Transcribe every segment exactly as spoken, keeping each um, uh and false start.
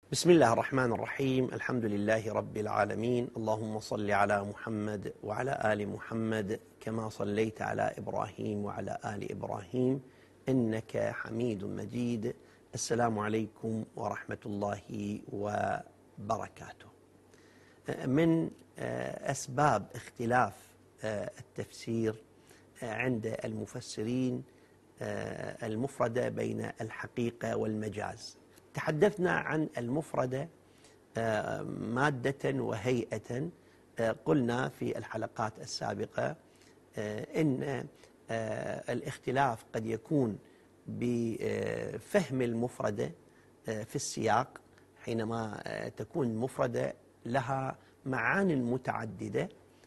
بسم الله الرحمن الرحيم. الحمد لله رب العالمين. اللهم صل على محمد وعلى آل محمد كما صليت على إبراهيم وعلى آل إبراهيم إنك حميد مجيد. السلام عليكم ورحمة الله وبركاته. من أسباب اختلاف التفسير عند المفسرين المفردة بين الحقيقة والمجاز. تحدثنا عن المفردة مادة وهيئة. قلنا في الحلقات السابقة إن الاختلاف قد يكون بفهم المفردة في السياق، حينما تكون مفردة لها معاني متعددة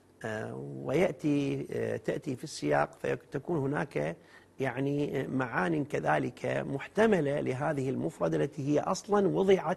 ويأتي تأتي في السياق فتكون هناك يعني معان كذلك محتملة لهذه المفردة التي هي أصلا وضعت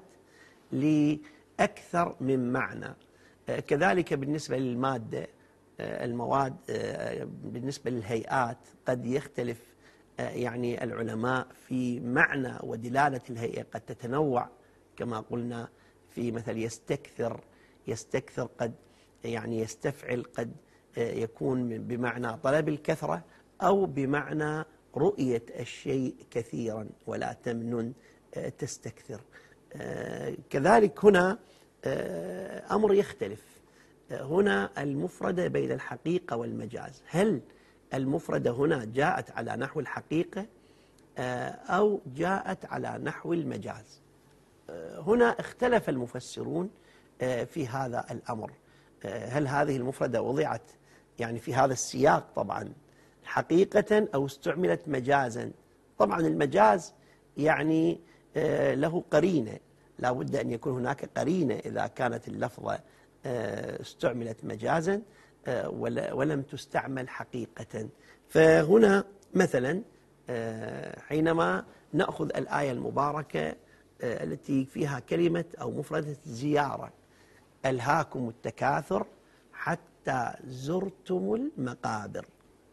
لأكثر من معنى. كذلك بالنسبة للمادة المواد، بالنسبة للهيئات قد يختلف يعني العلماء في معنى ودلالة الهيئة، قد تتنوع كما قلنا في مثل يستكثر. يستكثر قد يعني يستفعل، قد يكون بمعنى طلب الكثرة أو بمعنى رؤية الشيء كثيرا ولا تمنن تستكثر. كذلك هنا أمر يختلف. هنا المفردة بين الحقيقة والمجاز، هل المفردة هنا جاءت على نحو الحقيقة أو جاءت على نحو المجاز؟ هنا اختلف المفسرون في هذا الأمر. هل هذه المفردة وضعت يعني في هذا السياق طبعا حقيقة أو استعملت مجازا؟ طبعا المجاز يعني له قرينة، لا بد أن يكون هناك قرينة إذا كانت اللفظة استعملت مجازا ولم تستعمل حقيقة. فهنا مثلا حينما نأخذ الآية المباركة التي فيها كلمة أو مفردة زيارة: ألهاكم التكاثر حتى زرتم المقابر.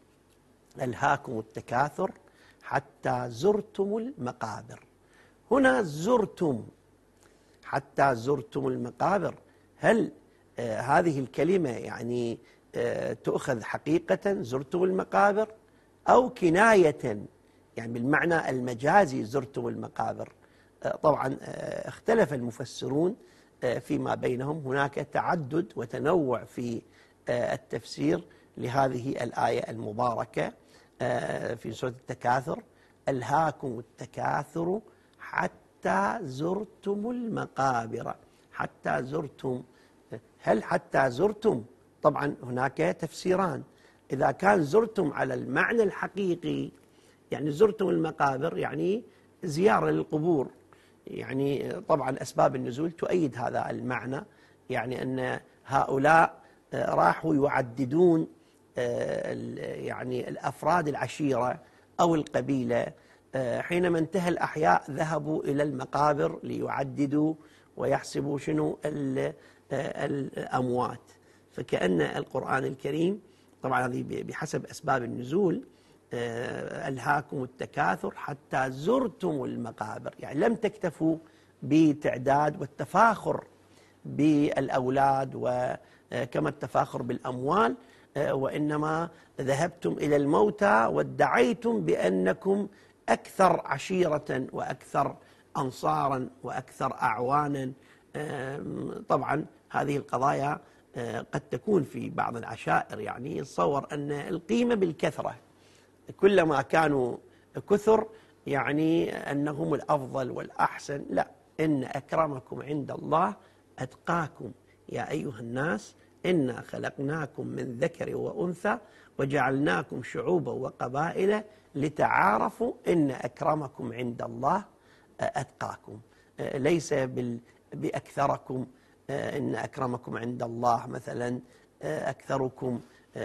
ألهاكم التكاثر حتى زرتم المقابر. هنا زرتم حتى زرتم المقابر، هل آه هذه الكلمة يعني آه تؤخذ حقيقة زرتم المقابر أو كناية يعني بالمعنى المجازي زرتم المقابر؟ آه طبعا آه اختلف المفسرون آه فيما بينهم. هناك تعدد وتنوع في آه التفسير لهذه الآية المباركة في سورة التكاثر: ألهاكم التكاثر حتى زرتم المقابر. حتى زرتم، هل حتى زرتم؟ طبعا هناك تفسيران. إذا كان زرتم على المعنى الحقيقي يعني زرتم المقابر يعني زيارة للقبور، يعني طبعا أسباب النزول تؤيد هذا المعنى، يعني أن هؤلاء راحوا يعددون يعني الأفراد العشيرة أو القبيلة. حينما انتهى الأحياء ذهبوا إلى المقابر ليعددوا ويحسبوا شنو الأموات. فكأن القرآن الكريم طبعا هذه بحسب أسباب النزول: ألهاكم التكاثر حتى زرتم المقابر، يعني لم تكتفوا بتعداد والتفاخر بالأولاد وكما التفاخر بالأموال، وإنما ذهبتم إلى الموتى وادعيتم بأنكم أكثر عشيرة وأكثر أنصارا وأكثر أعوانا. طبعا هذه القضايا قد تكون في بعض العشائر يعني يتصور أن القيمة بالكثرة، كلما كانوا كثر يعني أنهم الأفضل والأحسن. لا، إن أكرمكم عند الله أتقاكم يا أيها الناس إنا خلقناكم من ذكر وأنثى وجعلناكم شعوبا وقبائل لتعارفوا إن أكرمكم عند الله أتقاكم. ليس بأكثركم، إن أكرمكم عند الله مثلا أكثركم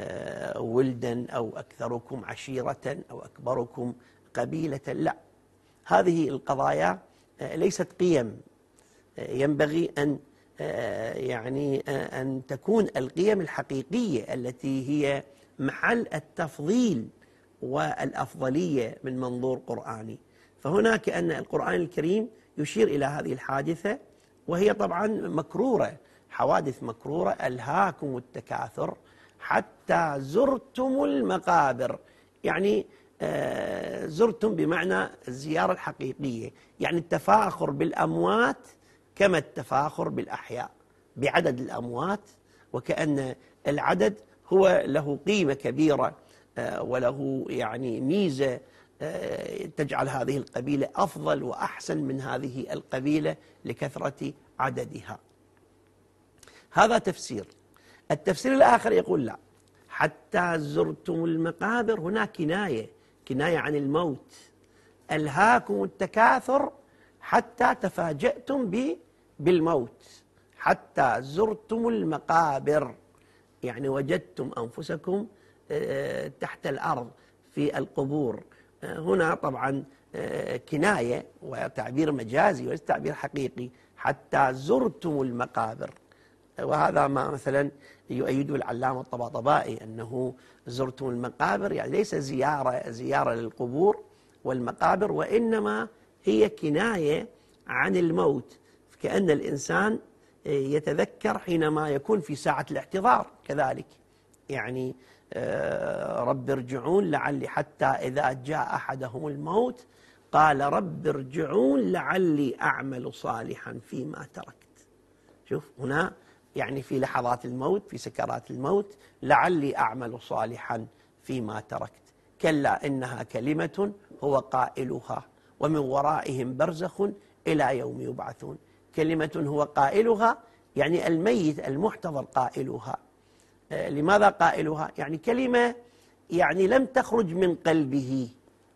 ولدا أو أكثركم عشيرة أو أكبركم قبيلة. لا، هذه القضايا ليست قيم. ينبغي أن يعني أن تكون القيم الحقيقية التي هي محل التفضيل والأفضلية من منظور قرآني. فهنا كأن القرآن الكريم يشير إلى هذه الحادثة وهي طبعا مكرورة، حوادث مكرورة. ألهاكم التكاثر حتى زرتم المقابر، يعني زرتم بمعنى الزيارة الحقيقية، يعني التفاخر بالأموات كما التفاخر بالأحياء، بعدد الأموات، وكأن العدد هو له قيمة كبيرة وله يعني ميزة تجعل هذه القبيلة أفضل وأحسن من هذه القبيلة لكثرة عددها. هذا تفسير. التفسير الآخر يقول لا، حتى زرتم المقابر هنا كناية كناية عن الموت. ألهاكم التكاثر حتى تفاجأتم بالموت، حتى زرتم المقابر، يعني وجدتم أنفسكم تحت الأرض في القبور. هنا طبعا كناية وتعبير مجازي وليس تعبير حقيقي. حتى زرتم المقابر، وهذا ما مثلا يؤيده العلامة الطباطبائي أنه زرتم المقابر يعني ليس زيارة زيارة للقبور والمقابر، وإنما هي كناية عن الموت، كأن الإنسان يتذكر حينما يكون في ساعة الاحتضار كذلك، يعني رب ارجعون لعلي، حتى إذا جاء أحدهم الموت قال رب ارجعون لعلي أعمل صالحا فيما تركت. شوف هنا يعني في لحظات الموت، في سكرات الموت، لعلي أعمل صالحا فيما تركت. كلا إنها كلمة هو قائلها ومن ورائهم برزخ إلى يوم يبعثون. كلمة هو قائلها يعني الميت المحتضر قائلها. لماذا قائلها؟ يعني كلمة يعني لم تخرج من قلبه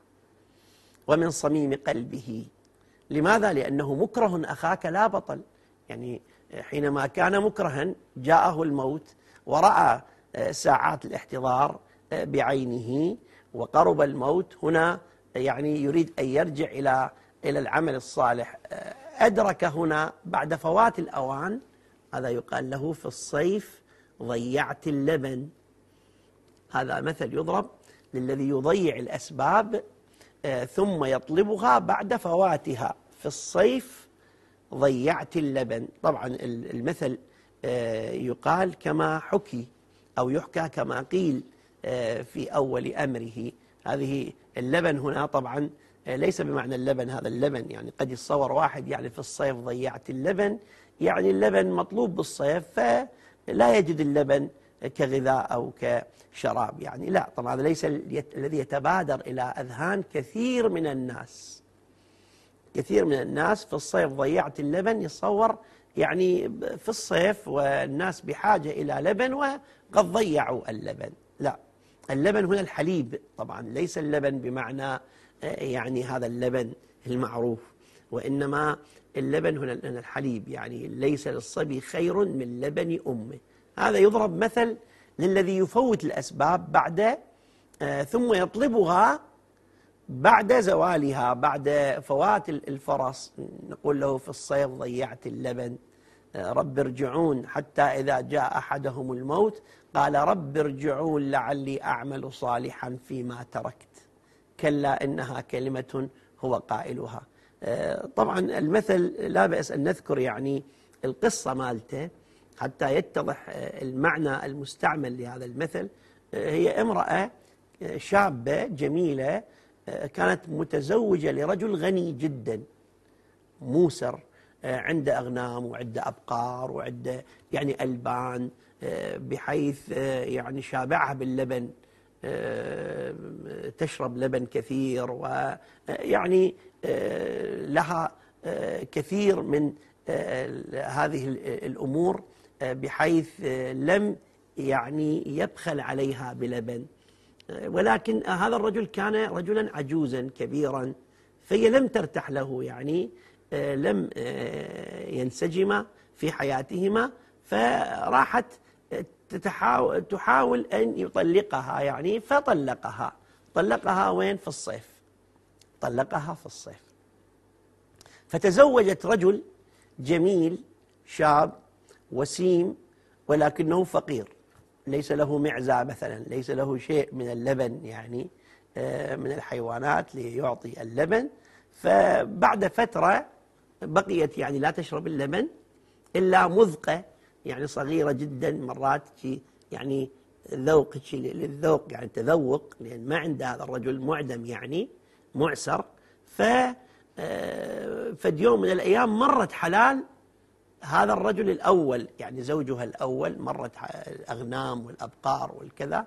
ومن صميم قلبه. لماذا؟ لأنه مكره أخاك لا بطل، يعني حينما كان مكرها جاءه الموت ورأى ساعات الاحتضار بعينه وقرب الموت، هنا يعني يريد أن يرجع إلى إلى العمل الصالح. أدرك هنا بعد فوات الأوان، هذا يقال له في الصيف ضيعت اللبن. هذا مثل يضرب للذي يضيع الأسباب ثم يطلبها بعد فواتها. في الصيف ضيعت اللبن. طبعا المثل يقال كما حكي أو يحكى كما قيل في أول أمره. هذه اللبن هنا طبعا ليس بمعنى اللبن هذا اللبن، يعني قد يتصور واحد يعني في الصيف ضيعت اللبن، يعني اللبن مطلوب بالصيف فلا يجد اللبن كغذاء أو كشراب، يعني لا. طبعا هذا ليس الذي يتبادر إلى أذهان كثير من الناس. كثير من الناس في الصيف ضيعت اللبن، يتصور يعني في الصيف والناس بحاجة إلى لبن وقد ضيعوا اللبن. لا، اللبن هنا الحليب، طبعا ليس اللبن بمعنى يعني هذا اللبن المعروف، وإنما اللبن هنا الحليب، يعني ليس للصبي خير من لبن أمه. هذا يضرب مثل للذي يفوت الأسباب بعد ثم يطلبها بعد زوالها، بعد فوات الفرص. نقول له في الصيف ضيعت اللبن، رب ارجعون، حتى إذا جاء أحدهم الموت قال رب ارجعون لعلي أعمل صالحا فيما تركت. كلا إنها كلمة هو قائلها. طبعا المثل لا بأس أن نذكر يعني القصة مالته حتى يتضح المعنى المستعمل لهذا المثل. هي امرأة شابة جميلة كانت متزوجة لرجل غني جدا موسر، عنده أغنام وعنده أبقار وعنده يعني ألبان، بحيث يعني شابعها باللبن، تشرب لبن كثير، ويعني لها كثير من هذه الأمور، بحيث لم يعني يبخل عليها بلبن. ولكن هذا الرجل كان رجلا عجوزا كبيرا، فهي لم ترتاح له، يعني لم ينسجما في حياتهما، فراحت تحاول, تحاول أن يطلقها، يعني فطلقها. طلقها وين؟ في الصيف. طلقها في الصيف. فتزوجت رجل جميل شاب وسيم، ولكنه فقير، ليس له معزة مثلا، ليس له شيء من اللبن يعني من الحيوانات ليعطي اللبن. فبعد فترة بقيت يعني لا تشرب اللبن إلا مذقة يعني صغيرة جدا، مرات يعني ذوق للذوق يعني تذوق، لأن ما عند هذا الرجل معدم يعني معسر. ف فد يوم من الأيام مرت حلال هذا الرجل الأول يعني زوجها الأول، مرت الأغنام والأبقار والكذا،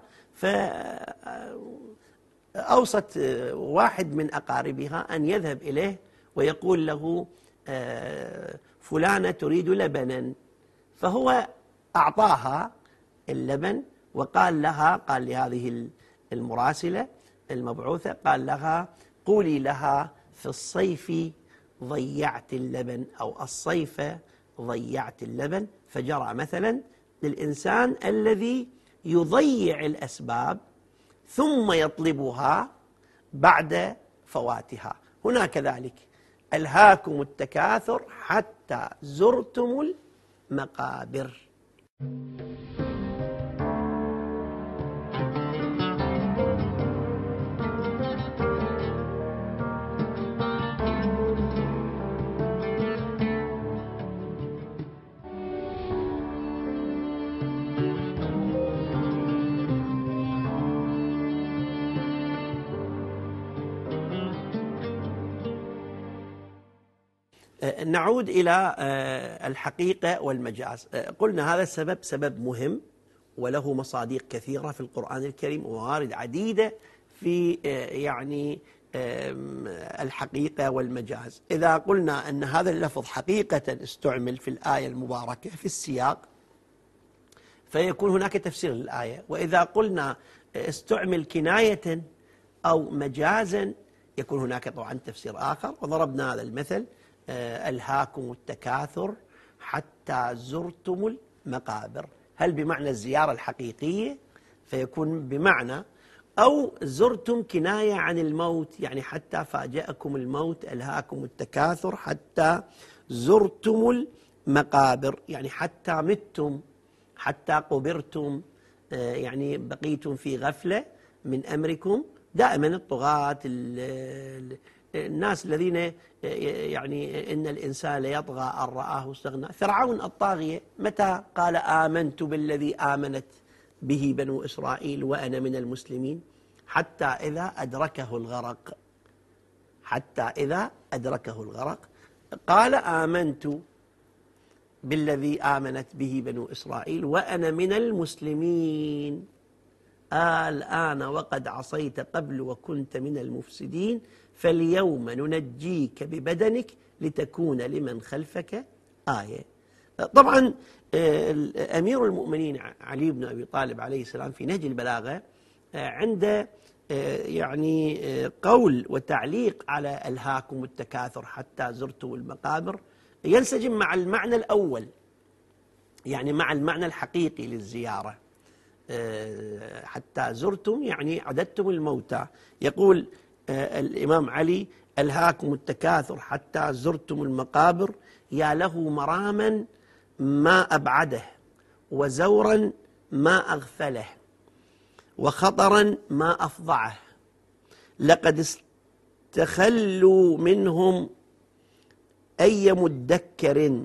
فأوصت واحد من أقاربها أن يذهب إليه ويقول له فلانة تريد لبنا، فهو أعطاها اللبن وقال لها، قال لهذه المراسلة المبعوثة، قال لها قولي لها في الصيف ضيعت اللبن، أو الصيف ضيعت اللبن. فجرى مثلا للإنسان الذي يضيع الأسباب ثم يطلبها بعد فواتها. هنا كذلك ألهاكم التكاثر حتى زرتم المقابر. نعود إلى الحقيقة والمجاز. قلنا هذا السبب سبب مهم وله مصادق كثيرة في القرآن الكريم وموارد عديدة في يعني الحقيقة والمجاز. إذا قلنا أن هذا اللفظ حقيقة استعمل في الآية المباركة في السياق فيكون هناك تفسير للآية، وإذا قلنا استعمل كناية أو مجازا يكون هناك طبعا تفسير آخر. وضربنا هذا المثل ألهاكم التكاثر حتى زرتم المقابر، هل بمعنى الزيارة الحقيقية فيكون بمعنى، أو زرتم كناية عن الموت يعني حتى فاجأكم الموت، ألهاكم التكاثر حتى زرتم المقابر يعني حتى متم، حتى قبرتم، يعني بقيتم في غفلة من أمركم. دائما الطغاة الناس الذين يعني إن الإنسان ليطغى أن رآه استغنى، فرعون الطاغية متى قال آمنت بالذي آمنت به بنو إسرائيل وأنا من المسلمين؟ حتى إذا أدركه الغرق، حتى إذا أدركه الغرق قال آمنت بالذي آمنت به بنو إسرائيل وأنا من المسلمين. الآن وقد عصيت قبل وكنت من المفسدين فاليوم ننجيك ببدنك لتكون لمن خلفك آية. طبعا أمير المؤمنين علي بن أبي طالب عليه السلام في نهج البلاغة عند يعني قول وتعليق على ألهاكم التكاثر حتى زرتم المقابر ينسجم مع المعنى الأول، يعني مع المعنى الحقيقي للزيارة. حتى زرتم يعني عددتم الموتى. يقول الإمام علي ألهاكم التكاثر حتى زرتم المقابر، يا له مراما ما أبعده، وزورا ما أغفله، وخطرا ما أفضعه، لقد استخلوا منهم أي مدكر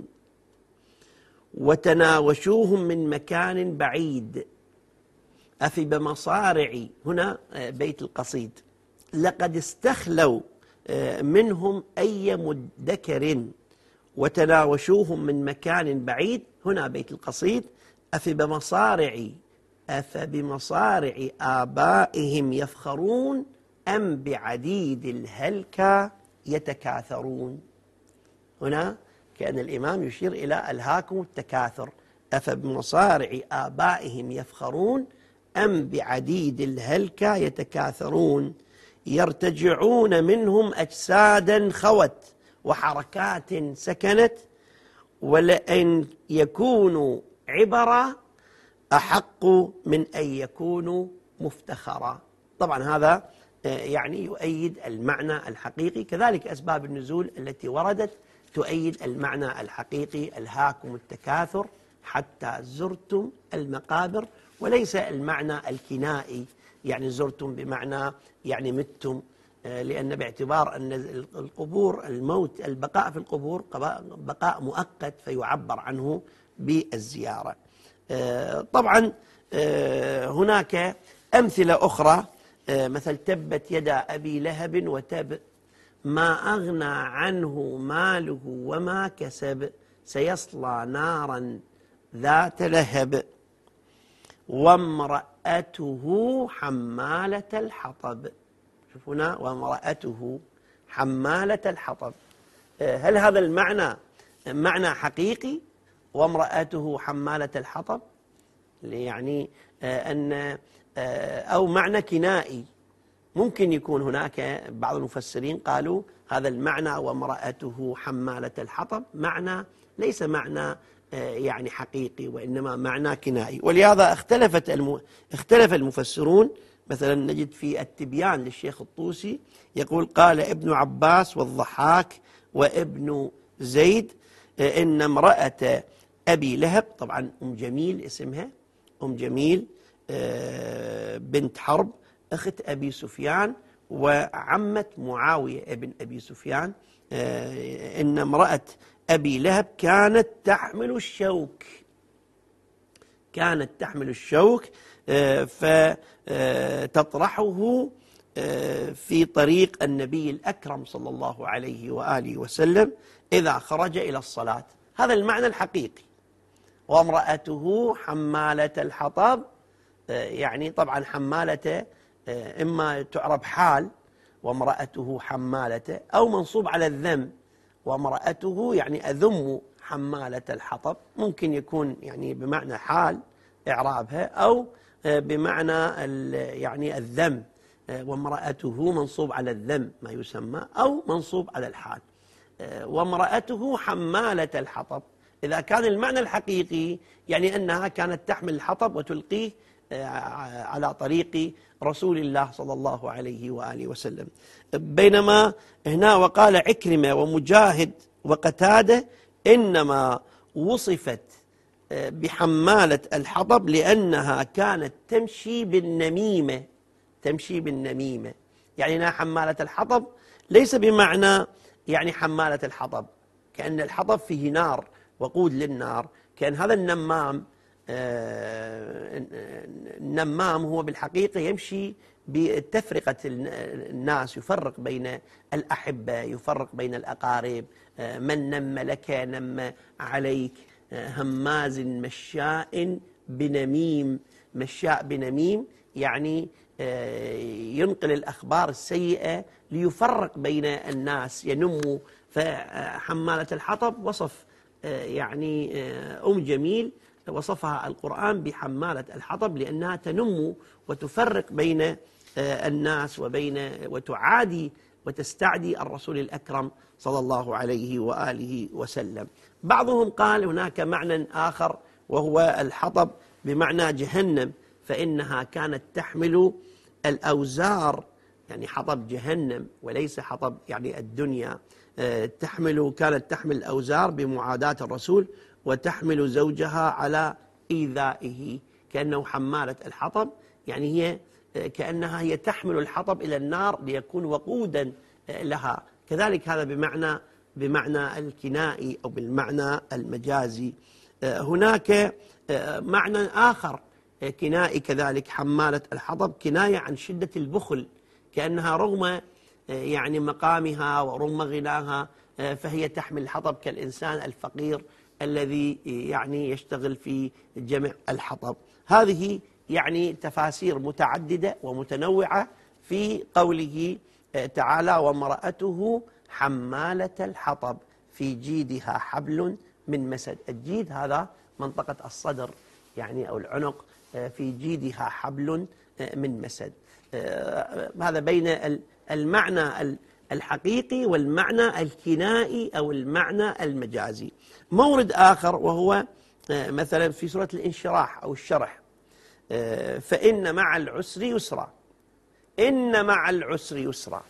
وتناوشوهم من مكان بعيد أفي بمصارع. هنا بيت القصيد، لقد استخلوا منهم أي مدكر وتناوشوهم من مكان بعيد. هنا بيت القصيد أفي بمصارع أفبمصارع آبائهم يفخرون أم بعديد الهلكى يتكاثرون. هنا كأن الإمام يشير إلى ألهاكم التكاثر، أفبمصارع آبائهم يفخرون أم بعديد الهلكى يتكاثرون، يرتجعون منهم أجسادا خوت وحركات سكنت، ولأن يكونوا عبرا أحق من أن يكونوا مفتخرا. طبعا هذا يعني يؤيد المعنى الحقيقي، كذلك أسباب النزول التي وردت تؤيد المعنى الحقيقي ألهاكم التكاثر حتى زرتم المقابر، وليس المعنى الكنائي يعني زرتم بمعنى يعني متم لأن باعتبار أن القبور الموت البقاء في القبور بقاء مؤقت فيعبر عنه بالزيارة. طبعا هناك أمثلة أخرى، مثل تبت يدا أبي لهب وتب ما أغنى عنه ماله وما كسب سيصلى نارا ذات لهب وامرأته حمالة الحطب. شوف هنا وامرأته حمالة الحطب، هل هذا المعنى معنى حقيقي وامرأته حمالة الحطب؟ يعني أن أو معنى كنائي؟ ممكن يكون هناك بعض المفسرين قالوا هذا المعنى وامرأته حمالة الحطب معنى ليس معنى يعني حقيقي، وإنما معنى كنائي. ولهذا اختلفت الم... اختلف المفسرون. مثلا نجد في التبيان للشيخ الطوسي يقول قال ابن عباس والضحاك وابن زيد إن امرأة أبي لهب، طبعا أم جميل اسمها، أم جميل بنت حرب أخت أبي سفيان وعمة معاوية ابن أبي سفيان، إن امرأة أبي لهب كانت تحمل الشوك كانت تحمل الشوك فتطرحه في طريق النبي الأكرم صلى الله عليه وآله وسلم إذا خرج إلى الصلاة. هذا المعنى الحقيقي. وامرأته حمالة الحطب، يعني طبعا حمالة إما تعرب حال وامرأته حمالة أو منصوب على الذم، وامرأته يعني أذم حمالة الحطب، ممكن يكون يعني بمعنى حال إعرابها أو بمعنى يعني الذم، وامرأته منصوب على الذم ما يسمى أو منصوب على الحال. وامرأته حمالة الحطب، إذا كان المعنى الحقيقي يعني أنها كانت تحمل الحطب وتلقيه على طريق رسول الله صلى الله عليه وآله وسلم. بينما هنا وقال عكرمة ومجاهد وقتادة إنما وصفت بحمالة الحطب لأنها كانت تمشي بالنميمة تمشي بالنميمة يعني أنها حمالة الحطب ليس بمعنى يعني حمالة الحطب كأن الحطب فيه نار وقود للنار، كان هذا النمام النمام هو بالحقيقة يمشي بتفرقة الناس، يفرق بين الأحبة، يفرق بين الأقارب، من نم لك نم عليك، هماز مشاء بنميم. مشاء بنميم يعني ينقل الأخبار السيئة ليفرق بين الناس، ينم. فحمالة الحطب وصف يعني أم جميل وصفها القرآن بحمالة الحطب لأنها تنم وتفرق بين الناس وبين وتعادي وتستعدي الرسول الأكرم صلى الله عليه وآله وسلم. بعضهم قال هناك معنى آخر وهو الحطب بمعنى جهنم، فإنها كانت تحمل الأوزار، يعني حطب جهنم وليس حطب يعني الدنيا. تحمل كانت تحمل الأوزار بمعاداة الرسول وتحمل زوجها على إيذائه، كأنه حمالة الحطب يعني هي كأنها هي تحمل الحطب إلى النار ليكون وقودا لها. كذلك هذا بمعنى بمعنى الكنائي أو بالمعنى المجازي. هناك معنى آخر كنائي كذلك، حمالة الحطب كناية عن شدة البخل، كأنها رغم يعني مقامها ورغم غناها فهي تحمل الحطب كالإنسان الفقير الذي يعني يشتغل في جمع الحطب. هذه يعني تفاسير متعددة ومتنوعة في قوله تعالى وامرأته حمالة الحطب في جيدها حبل من مسد. الجيد هذا منطقة الصدر يعني أو العنق، في جيدها حبل من مسد. هذا بين المعنى الحقيقي والمعنى الكنائي أو المعنى المجازي. مورد آخر وهو مثلا في سورة الانشراح أو الشرح، فإن مع العسر يسرا، إن مع العسر يسرا.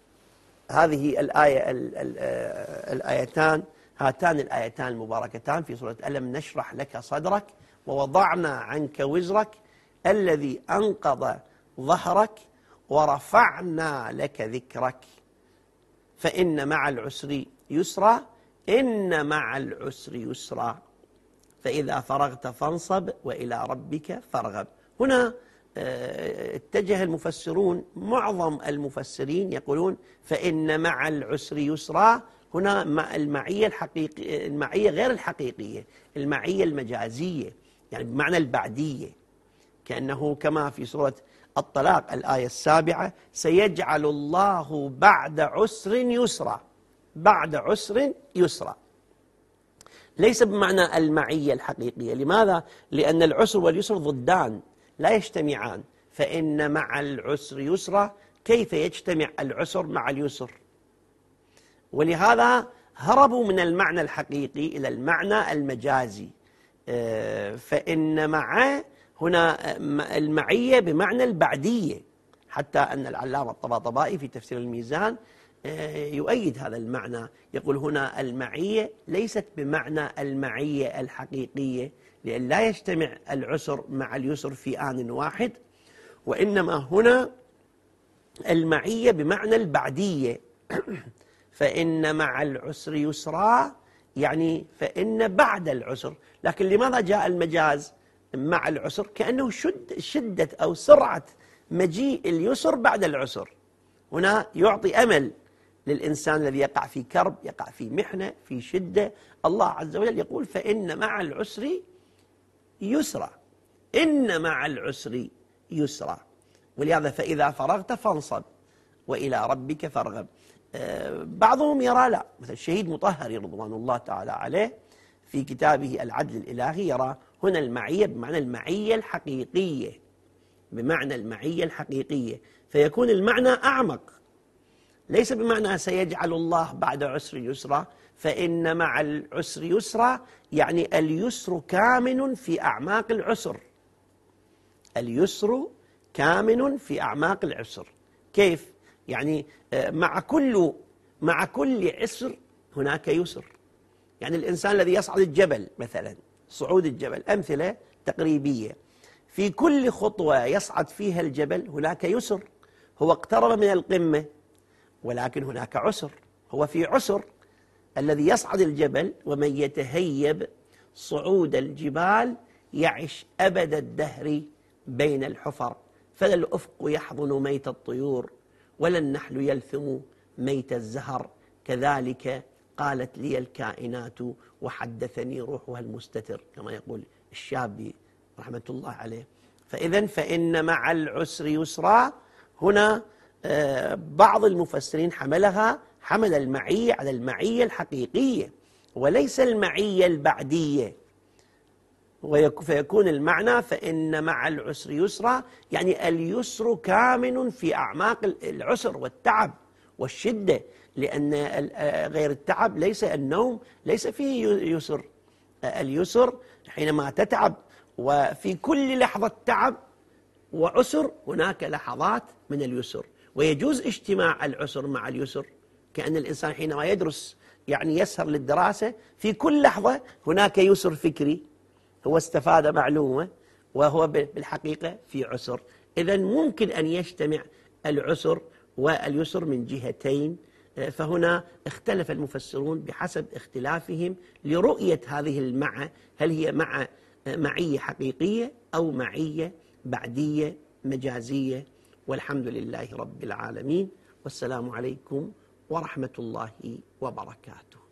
هذه الآية الآيتان هاتان الآيتان المباركتان في سورة ألم نشرح لك صدرك ووضعنا عنك وزرك الذي أنقض ظهرك ورفعنا لك ذكرك فإن مع العسر يسرا إن مع العسر يسرا فإذا فرغت فانصب وإلى ربك فارغب. هنا اتجه المفسرون، معظم المفسرين يقولون فإن مع العسر يسرا، هنا مع المعية الحقيقية، المعية غير الحقيقية، المعية المجازية، يعني بمعنى البعدية، كأنه كما في سورة الطلاق الآية السابعة: سيجعل الله بعد عسر يسرا، بعد عسر يسرا، ليس بمعنى المعية الحقيقية. لماذا؟ لأن العسر واليسر ضدان لا يجتمعان، فإن مع العسر يسرا، كيف يجتمع العسر مع اليسر؟ ولهذا هربوا من المعنى الحقيقي إلى المعنى المجازي. فإن مع هنا المعية بمعنى البعدية، حتى أن العلامة الطباطبائي في تفسير الميزان يؤيد هذا المعنى، يقول هنا المعية ليست بمعنى المعية الحقيقية، لأن لا يجتمع العسر مع اليسر في آن واحد، وإنما هنا المعية بمعنى البعدية. فإن مع العسر يسرا، يعني فإن بعد العسر. لكن لماذا جاء المجاز مع العسر؟ كأنه شد شدة أو سرعة مجيء اليسر بعد العسر. هنا يعطي أمل للإنسان الذي يقع في كرب، يقع في محنة، في شدة. الله عز وجل يقول فإن مع العسر يسرا، إن مع العسر يسرا. ولهذا فإذا فرغت فانصب وإلى ربك فارغب. بعضهم يرى لا، مثل الشهيد مطهري رضوان الله تعالى عليه في كتابه العدل الإلهي يرى هنا المعية بمعنى المعية الحقيقية، بمعنى المعية الحقيقية، فيكون المعنى أعمق، ليس بمعنى سيجعل الله بعد عسر يسرا. فإن مع العسر يسرا يعني اليسر كامن في أعماق العسر، اليسر كامن في أعماق العسر. كيف؟ يعني مع كل مع كل عسر هناك يسر. يعني الإنسان الذي يصعد الجبل مثلا، صعود الجبل أمثلة تقريبية، في كل خطوة يصعد فيها الجبل هناك يسر، هو اقترب من القمة، ولكن هناك عسر، هو في عسر. الذي يصعد الجبل ومن يتهيب صعود الجبال يعش أبد الدهر بين الحفر، فلا الأفق يحضن ميت الطيور ولا النحل يلثم ميت الزهر، كذلك قالت لي الكائنات وحدثني روحها المستتر، كما يقول الشابي رحمة الله عليه. فإذا فإن مع العسر يسرا، هنا بعض المفسرين حملها حمل المعية على المعية الحقيقية وليس المعية البعدية، فيكون المعنى فإن مع العسر يسرا يعني اليسر كامن في أعماق العسر والتعب والشدة، لأن غير التعب ليس النوم، ليس فيه يسر. اليسر حينما تتعب، وفي كل لحظة تعب وعسر هناك لحظات من اليسر، ويجوز اجتماع العسر مع اليسر، كأن الإنسان حينما يدرس يعني يسهر للدراسة، في كل لحظة هناك يسر فكري، هو استفاد معلومة وهو بالحقيقة في عسر. إذن ممكن أن يجتمع العسر واليسر من جهتين. فهنا اختلف المفسرون بحسب اختلافهم لرؤية هذه المعة، هل هي مع معية حقيقية أو معية بعدية مجازية. والحمد لله رب العالمين، والسلام عليكم ورحمة الله وبركاته.